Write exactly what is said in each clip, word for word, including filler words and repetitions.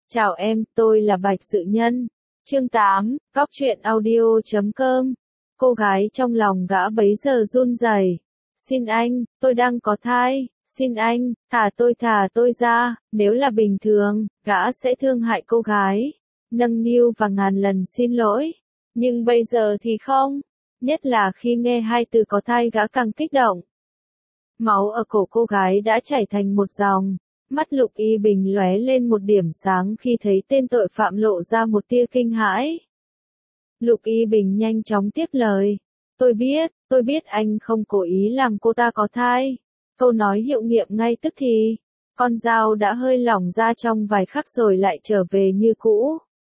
Chào em, tôi là Bạch Sự Nhân. Chương tám, Cóc truyện audio chấm com. Cô gái trong lòng gã bấy giờ run rẩy. Xin anh, tôi đang có thai, xin anh, thả tôi thả tôi ra, nếu là bình thường, gã sẽ thương hại cô gái, nâng niu và ngàn lần xin lỗi. Nhưng bây giờ thì không, nhất là khi nghe hai từ có thai gã càng kích động. Máu ở cổ cô gái đã chảy thành một dòng. Mắt Lục Y Bình lóe lên một điểm sáng khi thấy tên tội phạm lộ ra một tia kinh hãi. Lục Y Bình nhanh chóng tiếp lời. Tôi biết, tôi biết anh không cố ý làm cô ta có thai. Câu nói hiệu nghiệm ngay tức thì. Con dao đã hơi lỏng ra trong vài khắc rồi lại trở về như cũ.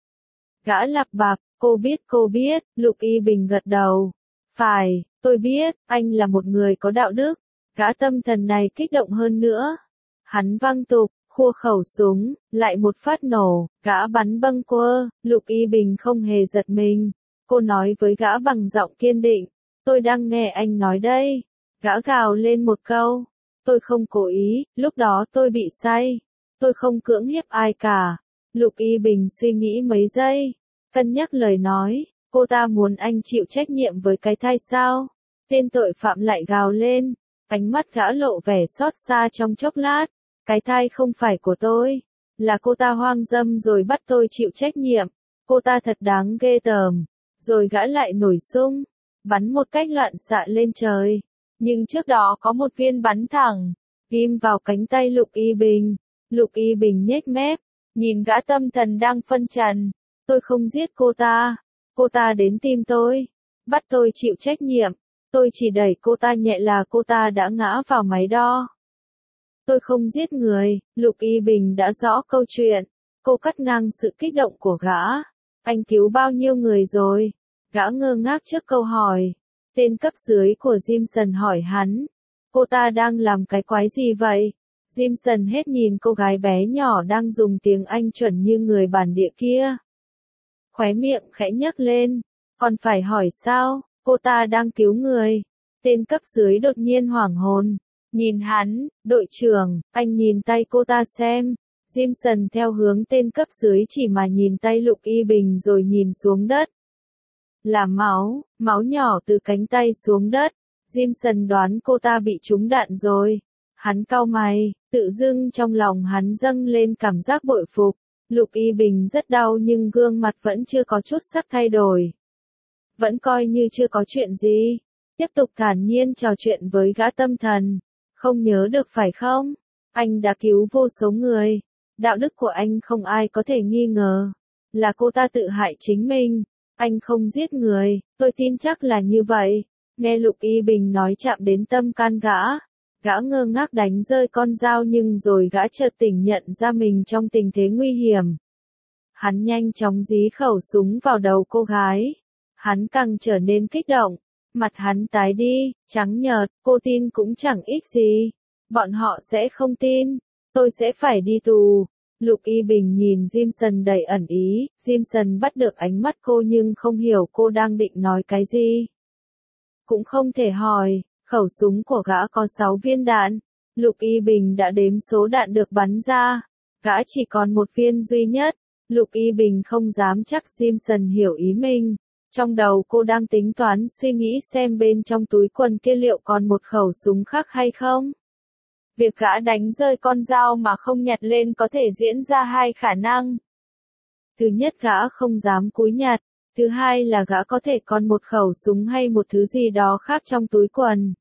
Gã lặp bạp, cô biết cô biết, Lục Y Bình gật đầu. Phải, tôi biết, anh là một người có đạo đức. Gã tâm thần này kích động hơn nữa. Hắn văng tục, khua khẩu súng, lại một phát nổ, gã bắn bâng quơ, Lục Y Bình không hề giật mình. Cô nói với gã bằng giọng kiên định, tôi đang nghe anh nói đây. Gã gào lên một câu, tôi không cố ý, lúc đó tôi bị say. Tôi không cưỡng hiếp ai cả. Lục Y Bình suy nghĩ mấy giây, cân nhắc lời nói, cô ta muốn anh chịu trách nhiệm với cái thai sao? Tên tội phạm lại gào lên, ánh mắt gã lộ vẻ xót xa trong chốc lát. Cái thai không phải của tôi, là cô ta hoang dâm rồi bắt tôi chịu trách nhiệm, cô ta thật đáng ghê tởm. Rồi gã lại nổi sung, bắn một cách loạn xạ lên trời, nhưng trước đó có một viên bắn thẳng, ghim vào cánh tay Lục Y Bình. Lục Y Bình nhếch mép, nhìn gã tâm thần đang phân trần, tôi không giết cô ta, cô ta đến tìm tôi, bắt tôi chịu trách nhiệm, tôi chỉ đẩy cô ta nhẹ là cô ta đã ngã vào máy đo. Tôi không giết người, Lục Y Bình đã rõ câu chuyện. Cô cắt ngang sự kích động của gã. Anh cứu bao nhiêu người rồi? Gã ngơ ngác trước câu hỏi. Tên cấp dưới của Jimson hỏi hắn. Cô ta đang làm cái quái gì vậy? Jimson hết nhìn cô gái bé nhỏ đang dùng tiếng Anh chuẩn như người bản địa kia. Khóe miệng khẽ nhấc lên. Còn phải hỏi sao? Cô ta đang cứu người. Tên cấp dưới đột nhiên hoảng hồn. Nhìn hắn, đội trưởng, anh nhìn tay cô ta xem. Jimson theo hướng tên cấp dưới chỉ mà nhìn tay Lục Y Bình rồi nhìn xuống đất. Là máu, máu nhỏ từ cánh tay xuống đất. Jimson đoán cô ta bị trúng đạn rồi. Hắn cau mày, tự dưng trong lòng hắn dâng lên cảm giác bội phục. Lục Y Bình rất đau nhưng gương mặt vẫn chưa có chút sắc thay đổi. Vẫn coi như chưa có chuyện gì. Tiếp tục thản nhiên trò chuyện với gã tâm thần. Không nhớ được phải không? Anh đã cứu vô số người. Đạo đức của anh không ai có thể nghi ngờ. Là cô ta tự hại chính mình. Anh không giết người, tôi tin chắc là như vậy. Nghe Lục Y Bình nói chạm đến tâm can gã. Gã ngơ ngác đánh rơi con dao nhưng rồi gã chợt tỉnh nhận ra mình trong tình thế nguy hiểm. Hắn nhanh chóng dí khẩu súng vào đầu cô gái. Hắn càng trở nên kích động. Mặt hắn tái đi, trắng nhợt, cô tin cũng chẳng ích gì. Bọn họ sẽ không tin. Tôi sẽ phải đi tù. Lục Y Bình nhìn Jimson đầy ẩn ý. Jimson bắt được ánh mắt cô nhưng không hiểu cô đang định nói cái gì. Cũng không thể hỏi, khẩu súng của gã có sáu viên đạn. Lục Y Bình đã đếm số đạn được bắn ra. Gã chỉ còn một viên duy nhất. Lục Y Bình không dám chắc Jimson hiểu ý mình. Trong đầu cô đang tính toán suy nghĩ xem bên trong túi quần kia liệu còn một khẩu súng khác hay không. Việc gã đánh rơi con dao mà không nhặt lên có thể diễn ra hai khả năng. Thứ nhất gã không dám cúi nhặt, thứ hai là gã có thể còn một khẩu súng hay một thứ gì đó khác trong túi quần.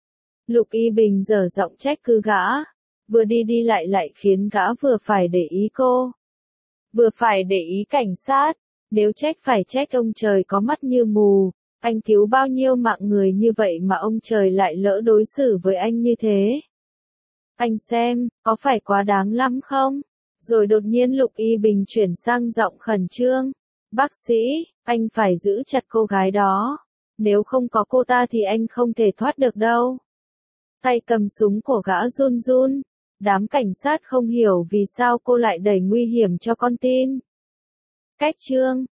Lục Y Bình dở giọng trách cứ gã, vừa đi đi lại lại khiến gã vừa phải để ý cô, vừa phải để ý cảnh sát. Nếu trách phải trách ông trời có mắt như mù, anh cứu bao nhiêu mạng người như vậy mà ông trời lại lỡ đối xử với anh như thế. Anh xem, có phải quá đáng lắm không? Rồi đột nhiên Lục Y Bình chuyển sang giọng khẩn trương. Bác sĩ, anh phải giữ chặt cô gái đó. Nếu không có cô ta thì anh không thể thoát được đâu. Tay cầm súng của gã run run. Đám cảnh sát không hiểu vì sao cô lại đẩy nguy hiểm cho con tin. Cách chương